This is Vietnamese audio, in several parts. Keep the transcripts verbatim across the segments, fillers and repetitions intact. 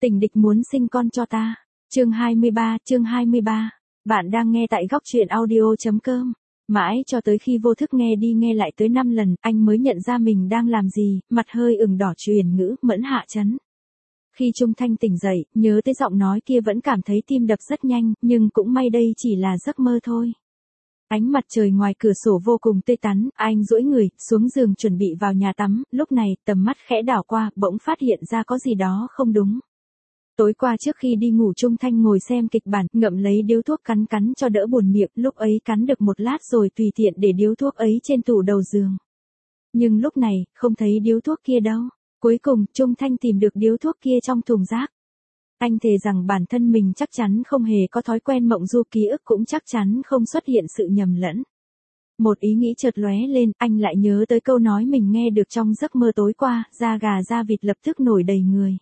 Tình địch muốn sinh con cho ta. Chương hai mươi ba, chương hai mươi ba. Bạn đang nghe tại góc truyện audio chấm com. Mãi cho tới khi vô thức nghe đi nghe lại tới năm lần, anh mới nhận ra mình đang làm gì, mặt hơi ửng đỏ truyền ngữ, mẫn hạ chấn. Khi Trung Thanh tỉnh dậy, nhớ tới giọng nói kia vẫn cảm thấy tim đập rất nhanh, nhưng cũng may đây chỉ là giấc mơ thôi. Ánh mặt trời ngoài cửa sổ vô cùng tươi tắn, anh duỗi người, xuống giường chuẩn bị vào nhà tắm, lúc này, tầm mắt khẽ đảo qua, bỗng phát hiện ra có gì đó không đúng. Tối qua trước khi đi ngủ Trung Thanh ngồi xem kịch bản, ngậm lấy điếu thuốc cắn cắn cho đỡ buồn miệng, lúc ấy cắn được một lát rồi tùy tiện để điếu thuốc ấy trên tủ đầu giường. Nhưng lúc này, không thấy điếu thuốc kia đâu. Cuối cùng, Trung Thanh tìm được điếu thuốc kia trong thùng rác. Anh thề rằng bản thân mình chắc chắn không hề có thói quen mộng du, ký ức cũng chắc chắn không xuất hiện sự nhầm lẫn. Một ý nghĩ chợt lóe lên, anh lại nhớ tới câu nói mình nghe được trong giấc mơ tối qua, da gà da vịt lập tức nổi đầy người.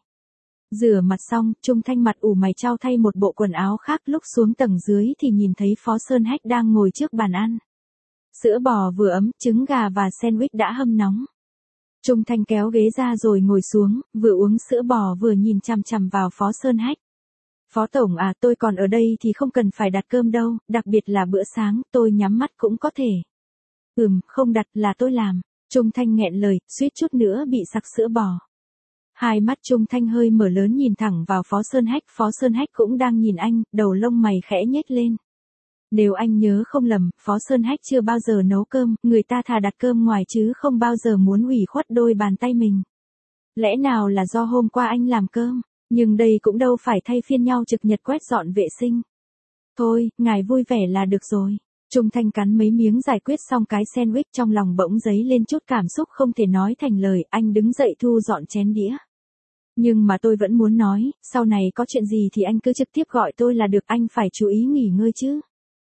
Rửa mặt xong, Trung Thanh mặt ủ mày chau thay một bộ quần áo khác, lúc xuống tầng dưới thì nhìn thấy Phó Sơn Hách đang ngồi trước bàn ăn. Sữa bò vừa ấm, trứng gà và sandwich đã hâm nóng. Trung Thanh kéo ghế ra rồi ngồi xuống, vừa uống sữa bò vừa nhìn chằm chằm vào Phó Sơn Hách. Phó Tổng à, tôi còn ở đây thì không cần phải đặt cơm đâu, đặc biệt là bữa sáng, tôi nhắm mắt cũng có thể. Ừm, không đặt là tôi làm. Trung Thanh nghẹn lời, suýt chút nữa bị sặc sữa bò. Hai mắt Trung Thanh hơi mở lớn nhìn thẳng vào Phó Sơn Hách, Phó Sơn Hách cũng đang nhìn anh, đầu lông mày khẽ nhếch lên. Nếu anh nhớ không lầm, Phó Sơn Hách chưa bao giờ nấu cơm, người ta thà đặt cơm ngoài chứ không bao giờ muốn ủy khuất đôi bàn tay mình. Lẽ nào là do hôm qua anh làm cơm, nhưng đây cũng đâu phải thay phiên nhau trực nhật quét dọn vệ sinh. Thôi, ngài vui vẻ là được rồi. Trung Thanh cắn mấy miếng giải quyết xong cái sandwich, trong lòng bỗng dấy lên chút cảm xúc không thể nói thành lời, anh đứng dậy thu dọn chén đĩa. Nhưng mà tôi vẫn muốn nói, sau này có chuyện gì thì anh cứ trực tiếp gọi tôi là được, anh phải chú ý nghỉ ngơi chứ.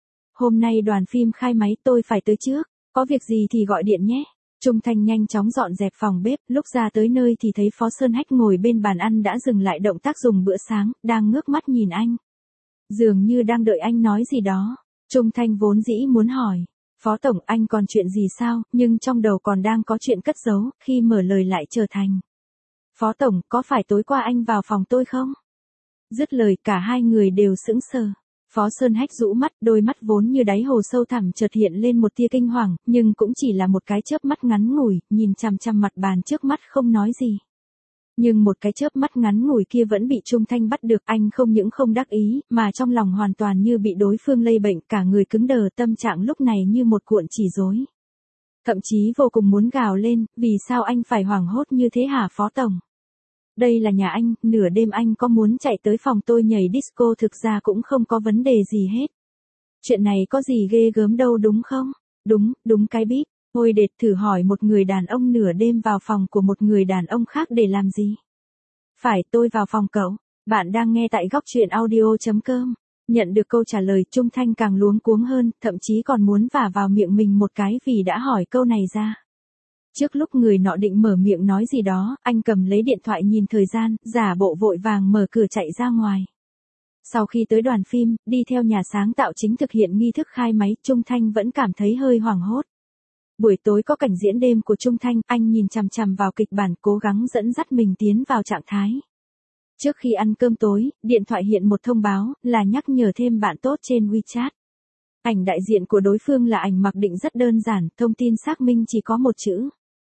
Hôm nay đoàn phim khai máy, tôi phải tới trước, có việc gì thì gọi điện nhé. Trung Thanh nhanh chóng dọn dẹp phòng bếp, lúc ra tới nơi thì thấy Phó Sơn Hách ngồi bên bàn ăn đã dừng lại động tác dùng bữa sáng, đang ngước mắt nhìn anh. Dường như đang đợi anh nói gì đó. Trung Thanh vốn dĩ muốn hỏi, Phó Tổng anh còn chuyện gì sao, nhưng trong đầu còn đang có chuyện cất giấu, khi mở lời lại trở thành. Phó Tổng, có phải tối qua anh vào phòng tôi không? Dứt lời cả hai người đều sững sờ. Phó Sơn Hách rũ mắt, đôi mắt vốn như đáy hồ sâu thẳm chợt hiện lên một tia kinh hoàng, nhưng cũng chỉ là một cái chớp mắt ngắn ngủi, nhìn chằm chằm mặt bàn trước mắt không nói gì. Nhưng một cái chớp mắt ngắn ngủi kia vẫn bị Trung Thanh bắt được, anh không những không đắc ý, mà trong lòng hoàn toàn như bị đối phương lây bệnh, cả người cứng đờ, tâm trạng lúc này như một cuộn chỉ rối. Thậm chí vô cùng muốn gào lên, vì sao anh phải hoảng hốt như thế hả Phó Tổng? Đây là nhà anh, nửa đêm anh có muốn chạy tới phòng tôi nhảy disco thực ra cũng không có vấn đề gì hết. Chuyện này có gì ghê gớm đâu đúng không? Đúng, đúng cái bíp. Ôi đệt, thử hỏi một người đàn ông nửa đêm vào phòng của một người đàn ông khác để làm gì? Phải, tôi vào phòng cậu. Bạn đang nghe tại góc truyện audio chấm com. Nhận được câu trả lời, Trung Thanh càng luống cuống hơn, thậm chí còn muốn vả vào miệng mình một cái vì đã hỏi câu này ra. Trước lúc người nọ định mở miệng nói gì đó, anh cầm lấy điện thoại nhìn thời gian, giả bộ vội vàng mở cửa chạy ra ngoài. Sau khi tới đoàn phim, đi theo nhà sáng tạo chính thực hiện nghi thức khai máy, Trung Thanh vẫn cảm thấy hơi hoảng hốt. Buổi tối có cảnh diễn đêm của Trung Thanh, anh nhìn chằm chằm vào kịch bản, cố gắng dẫn dắt mình tiến vào trạng thái. Trước khi ăn cơm tối, điện thoại hiện một thông báo, là nhắc nhở thêm bạn tốt trên WeChat. Ảnh đại diện của đối phương là ảnh mặc định rất đơn giản, thông tin xác minh chỉ có một chữ.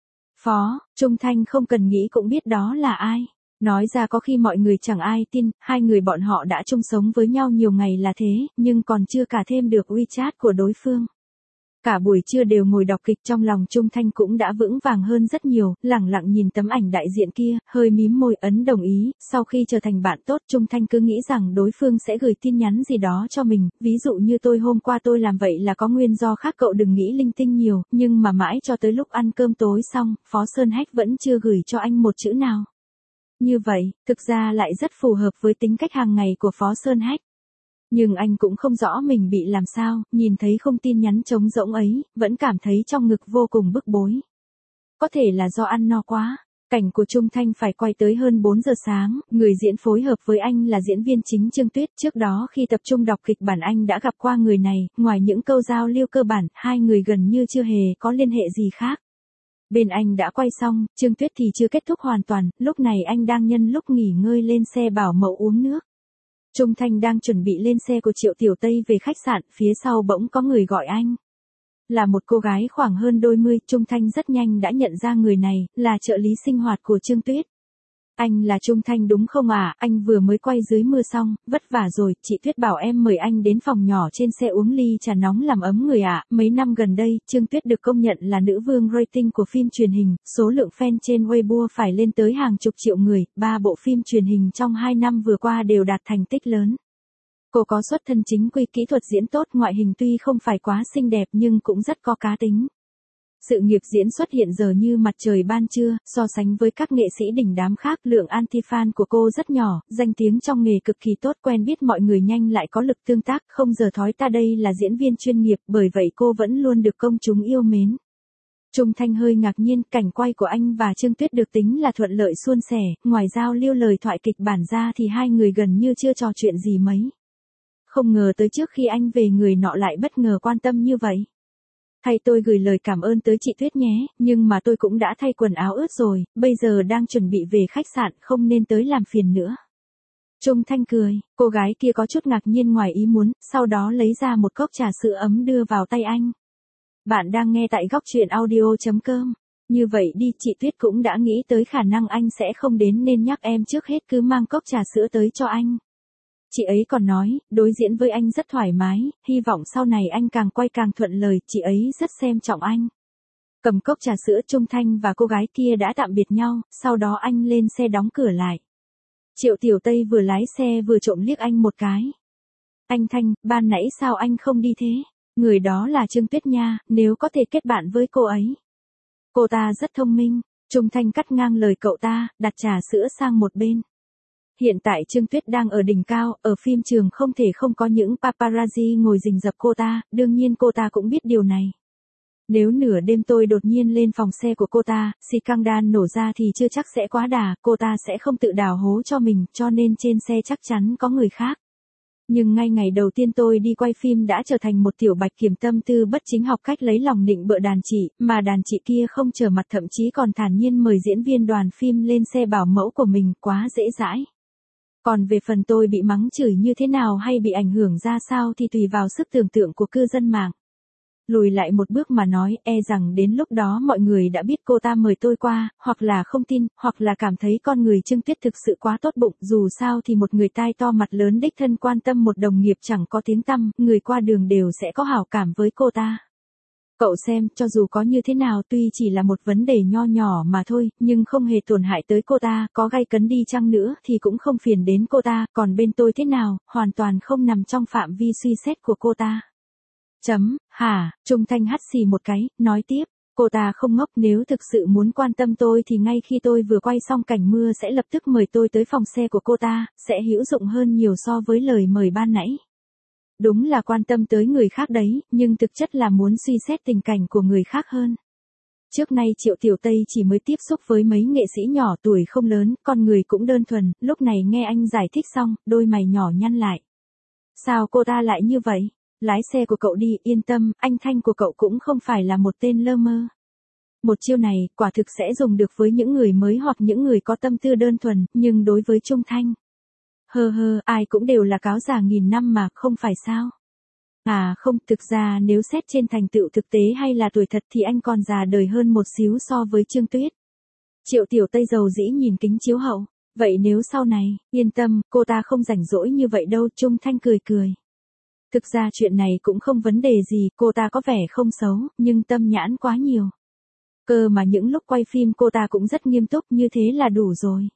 Phó, Trung Thanh không cần nghĩ cũng biết đó là ai. Nói ra có khi mọi người chẳng ai tin, hai người bọn họ đã chung sống với nhau nhiều ngày là thế, nhưng còn chưa cả thêm được WeChat của đối phương. Cả buổi trưa đều ngồi đọc kịch, trong lòng Trung Thanh cũng đã vững vàng hơn rất nhiều, lẳng lặng nhìn tấm ảnh đại diện kia, hơi mím môi ấn đồng ý. Sau khi trở thành bạn tốt, Trung Thanh cứ nghĩ rằng đối phương sẽ gửi tin nhắn gì đó cho mình, ví dụ như tôi hôm qua tôi làm vậy là có nguyên do khác, cậu đừng nghĩ linh tinh nhiều, nhưng mà mãi cho tới lúc ăn cơm tối xong, Phó Sơn Hách vẫn chưa gửi cho anh một chữ nào. Như vậy, thực ra lại rất phù hợp với tính cách hàng ngày của Phó Sơn Hách. Nhưng anh cũng không rõ mình bị làm sao, nhìn thấy không tin nhắn trống rỗng ấy, vẫn cảm thấy trong ngực vô cùng bức bối. Có thể là do ăn no quá. Cảnh của Trung Thanh phải quay tới hơn bốn giờ sáng, người diễn phối hợp với anh là diễn viên chính Trương Tuyết. Trước đó khi tập trung đọc kịch bản anh đã gặp qua người này, ngoài những câu giao lưu cơ bản, hai người gần như chưa hề có liên hệ gì khác. Bên anh đã quay xong, Trương Tuyết thì chưa kết thúc hoàn toàn, lúc này anh đang nhân lúc nghỉ ngơi lên xe bảo mẫu uống nước. Trung Thanh đang chuẩn bị lên xe của Triệu Tiểu Tây về khách sạn, phía sau bỗng có người gọi anh. Là một cô gái khoảng hơn đôi mươi, Trung Thanh rất nhanh đã nhận ra người này, là trợ lý sinh hoạt của Trương Tuyết. Anh là Trung Thanh đúng không à, anh vừa mới quay dưới mưa xong, vất vả rồi, chị Tuyết bảo em mời anh đến phòng nhỏ trên xe uống ly trà nóng làm ấm người ạ. Mấy năm gần đây, Trương Tuyết được công nhận là nữ vương rating của phim truyền hình, số lượng fan trên Weibo phải lên tới hàng chục triệu người, ba bộ phim truyền hình trong hai năm vừa qua đều đạt thành tích lớn. Cô có xuất thân chính quy, kỹ thuật diễn tốt, ngoại hình tuy không phải quá xinh đẹp nhưng cũng rất có cá tính. Sự nghiệp diễn xuất hiện giờ như mặt trời ban trưa, so sánh với các nghệ sĩ đỉnh đám khác, lượng anti-fan của cô rất nhỏ, danh tiếng trong nghề cực kỳ tốt, quen biết mọi người nhanh lại có lực tương tác, không giờ thói ta. Đây là diễn viên chuyên nghiệp, bởi vậy cô vẫn luôn được công chúng yêu mến. Trung Thanh hơi ngạc nhiên, cảnh quay của anh và Trương Tuyết được tính là thuận lợi suôn sẻ, ngoài giao lưu lời thoại kịch bản ra thì hai người gần như chưa trò chuyện gì mấy. Không ngờ tới trước khi anh về người nọ lại bất ngờ quan tâm như vậy. Thay tôi gửi lời cảm ơn tới chị Tuyết nhé, nhưng mà tôi cũng đã thay quần áo ướt rồi, bây giờ đang chuẩn bị về khách sạn, không nên tới làm phiền nữa. Trung Thanh cười, cô gái kia có chút ngạc nhiên ngoài ý muốn, sau đó lấy ra một cốc trà sữa ấm đưa vào tay anh. Bạn đang nghe tại góc truyện audio chấm com. Như vậy đi, chị Tuyết cũng đã nghĩ tới khả năng anh sẽ không đến nên nhắc em trước hết cứ mang cốc trà sữa tới cho anh. Chị ấy còn nói, đối diễn với anh rất thoải mái, hy vọng sau này anh càng quay càng thuận lời, chị ấy rất xem trọng anh. Cầm cốc trà sữa, Trung Thanh và cô gái kia đã tạm biệt nhau, sau đó anh lên xe đóng cửa lại. Triệu Tiểu Tây vừa lái xe vừa trộm liếc anh một cái. Anh Thanh, ban nãy sao anh không đi thế? Người đó là Trương Tuyết nha, nếu có thể kết bạn với cô ấy. Cô ta rất thông minh. Trung Thanh cắt ngang lời cậu ta, đặt trà sữa sang một bên. Hiện tại Trương Tuyết đang ở đỉnh cao, ở phim trường không thể không có những paparazzi ngồi rình rập cô ta, đương nhiên cô ta cũng biết điều này. Nếu nửa đêm tôi đột nhiên lên phòng xe của cô ta, scandal nổ ra thì chưa chắc sẽ quá đà, cô ta sẽ không tự đào hố cho mình, cho nên trên xe chắc chắn có người khác. Nhưng ngay ngày đầu tiên tôi đi quay phim đã trở thành một tiểu bạch kiểm tâm tư bất chính, học cách lấy lòng nịnh bợ đàn chị, mà đàn chị kia không trở mặt, thậm chí còn thản nhiên mời diễn viên đoàn phim lên xe bảo mẫu của mình, quá dễ dãi. Còn về phần tôi bị mắng chửi như thế nào hay bị ảnh hưởng ra sao thì tùy vào sức tưởng tượng của cư dân mạng. Lùi lại một bước mà nói, e rằng đến lúc đó mọi người đã biết cô ta mời tôi qua, hoặc là không tin, hoặc là cảm thấy con người Trương Tuyết thực sự quá tốt bụng, dù sao thì một người tai to mặt lớn đích thân quan tâm một đồng nghiệp chẳng có tiếng tăm, người qua đường đều sẽ có hảo cảm với cô ta. Cậu xem, cho dù có như thế nào, tuy chỉ là một vấn đề nho nhỏ mà thôi, nhưng không hề tổn hại tới cô ta, có gay cấn đi chăng nữa thì cũng không phiền đến cô ta, còn bên tôi thế nào, hoàn toàn không nằm trong phạm vi suy xét của cô ta. Chấm, hả, Trung Thanh hắt xì một cái, nói tiếp, cô ta không ngốc, nếu thực sự muốn quan tâm tôi thì ngay khi tôi vừa quay xong cảnh mưa sẽ lập tức mời tôi tới phòng xe của cô ta, sẽ hữu dụng hơn nhiều so với lời mời ban nãy. Đúng là quan tâm tới người khác đấy, nhưng thực chất là muốn suy xét tình cảnh của người khác hơn. Trước nay Triệu Tiểu Tây chỉ mới tiếp xúc với mấy nghệ sĩ nhỏ tuổi không lớn, con người cũng đơn thuần, lúc này nghe anh giải thích xong, đôi mày nhỏ nhăn lại. Sao cô ta lại như vậy? Lái xe của cậu đi, yên tâm, anh Thanh của cậu cũng không phải là một tên lơ mơ. Một chiêu này, quả thực sẽ dùng được với những người mới hoặc những người có tâm tư đơn thuần, nhưng đối với Trung Thanh. Hơ hơ, ai cũng đều là cáo già nghìn năm mà, không phải sao? À không, thực ra nếu xét trên thành tựu thực tế hay là tuổi thật thì anh còn già đời hơn một xíu so với Trương Tuyết. Triệu Tiểu Tây dầu dĩ nhìn kính chiếu hậu. Vậy nếu sau này, yên tâm, cô ta không rảnh rỗi như vậy đâu, Trung Thanh cười cười. Thực ra chuyện này cũng không vấn đề gì, cô ta có vẻ không xấu, nhưng tâm nhãn quá nhiều. Cơ mà những lúc quay phim cô ta cũng rất nghiêm túc, như thế là đủ rồi.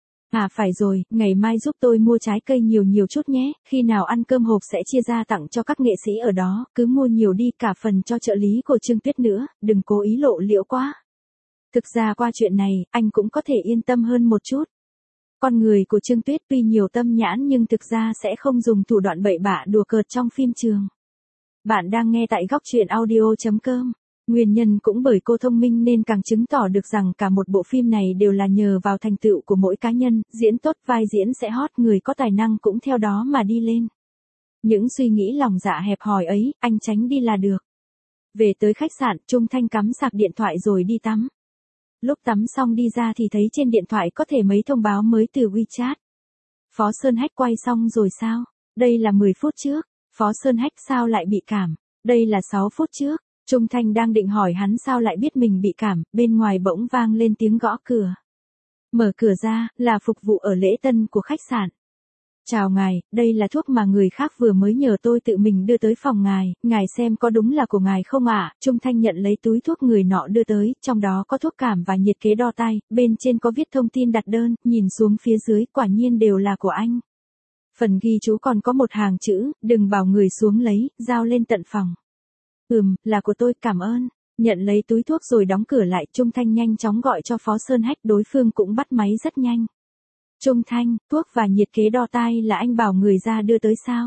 À phải rồi, ngày mai giúp tôi mua trái cây nhiều nhiều chút nhé, khi nào ăn cơm hộp sẽ chia ra tặng cho các nghệ sĩ ở đó, cứ mua nhiều đi, cả phần cho trợ lý của Trương Tuyết nữa, đừng cố ý lộ liễu quá. Thực ra qua chuyện này, anh cũng có thể yên tâm hơn một chút. Con người của Trương Tuyết tuy nhiều tâm nhãn nhưng thực ra sẽ không dùng thủ đoạn bậy bạ đùa cợt trong phim trường. Bạn đang nghe tại góc truyện audio chấm com. Nguyên nhân cũng bởi cô thông minh nên càng chứng tỏ được rằng cả một bộ phim này đều là nhờ vào thành tựu của mỗi cá nhân, diễn tốt vai diễn sẽ hot, người có tài năng cũng theo đó mà đi lên. Những suy nghĩ lòng dạ hẹp hòi ấy, anh tránh đi là được. Về tới khách sạn, Trung Thanh cắm sạc điện thoại rồi đi tắm. Lúc tắm xong đi ra thì thấy trên điện thoại có thể mấy thông báo mới từ WeChat. Phó Sơn Hách quay xong rồi sao? Đây là mười phút trước. Phó Sơn Hách sao lại bị cảm? Đây là sáu phút trước. Trung Thanh đang định hỏi hắn sao lại biết mình bị cảm, bên ngoài bỗng vang lên tiếng gõ cửa. Mở cửa ra, là phục vụ ở lễ tân của khách sạn. Chào ngài, đây là thuốc mà người khác vừa mới nhờ tôi tự mình đưa tới phòng ngài, ngài xem có đúng là của ngài không ạ? Trung Thanh nhận lấy túi thuốc người nọ đưa tới, trong đó có thuốc cảm và nhiệt kế đo tay, bên trên có viết thông tin đặt đơn, nhìn xuống phía dưới, quả nhiên đều là của anh. Phần ghi chú còn có một hàng chữ, đừng bảo người xuống lấy, giao lên tận phòng. Ừm, là của tôi, cảm ơn. Nhận lấy túi thuốc rồi đóng cửa lại, Trung Thanh nhanh chóng gọi cho Phó Sơn Hách, đối phương cũng bắt máy rất nhanh. Trung Thanh, thuốc và nhiệt kế đo tai là anh bảo người ra đưa tới sao?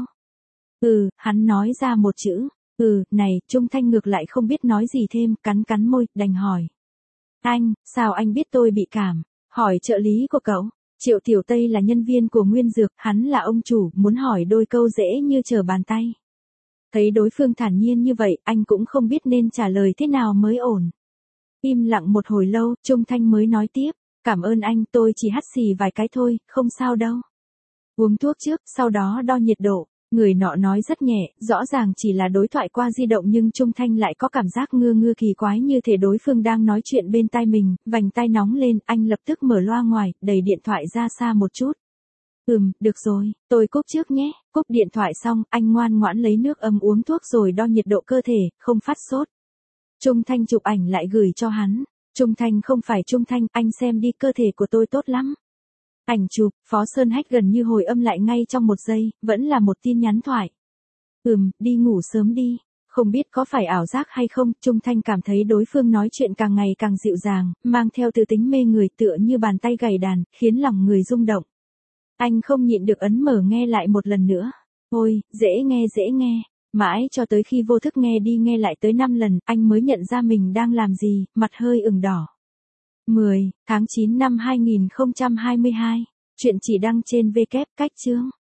Ừ, hắn nói ra một chữ. Ừ, này, Trung Thanh ngược lại không biết nói gì thêm, cắn cắn môi, đành hỏi. Anh, sao anh biết tôi bị cảm? Hỏi trợ lý của cậu. Triệu Tiểu Tây là nhân viên của Nguyên Dược, hắn là ông chủ, muốn hỏi đôi câu dễ như trở bàn tay. Thấy đối phương thản nhiên như vậy, anh cũng không biết nên trả lời thế nào mới ổn. Im lặng một hồi lâu, Trung Thanh mới nói tiếp. Cảm ơn anh, tôi chỉ hắt xì vài cái thôi, không sao đâu. Uống thuốc trước, sau đó đo nhiệt độ. Người nọ nói rất nhẹ, rõ ràng chỉ là đối thoại qua di động nhưng Trung Thanh lại có cảm giác ngưa ngưa kỳ quái như thể đối phương đang nói chuyện bên tai mình, vành tai nóng lên, anh lập tức mở loa ngoài, đẩy điện thoại ra xa một chút. Ừm, được rồi, tôi cúp trước nhé. Cúp điện thoại xong, anh ngoan ngoãn lấy nước ấm uống thuốc rồi đo nhiệt độ cơ thể, không phát sốt. Trung Thanh chụp ảnh lại gửi cho hắn. Trung Thanh không phải Trung Thanh, anh xem đi, cơ thể của tôi tốt lắm. Ảnh chụp, Phó Sơn Hách gần như hồi âm lại ngay trong một giây, vẫn là một tin nhắn thoại. Ừm, đi ngủ sớm đi. Không biết có phải ảo giác hay không, Trung Thanh cảm thấy đối phương nói chuyện càng ngày càng dịu dàng, mang theo tư tính mê người tựa như bàn tay gảy đàn, khiến lòng người rung động. Anh không nhịn được ấn mở nghe lại một lần nữa. Ôi, dễ nghe dễ nghe. Mãi cho tới khi vô thức nghe đi nghe lại tới năm lần, anh mới nhận ra mình đang làm gì, mặt hơi ửng đỏ. mười tháng chín năm hai nghìn không trăm hai mươi hai. Chuyện chỉ đăng trên W cách chương.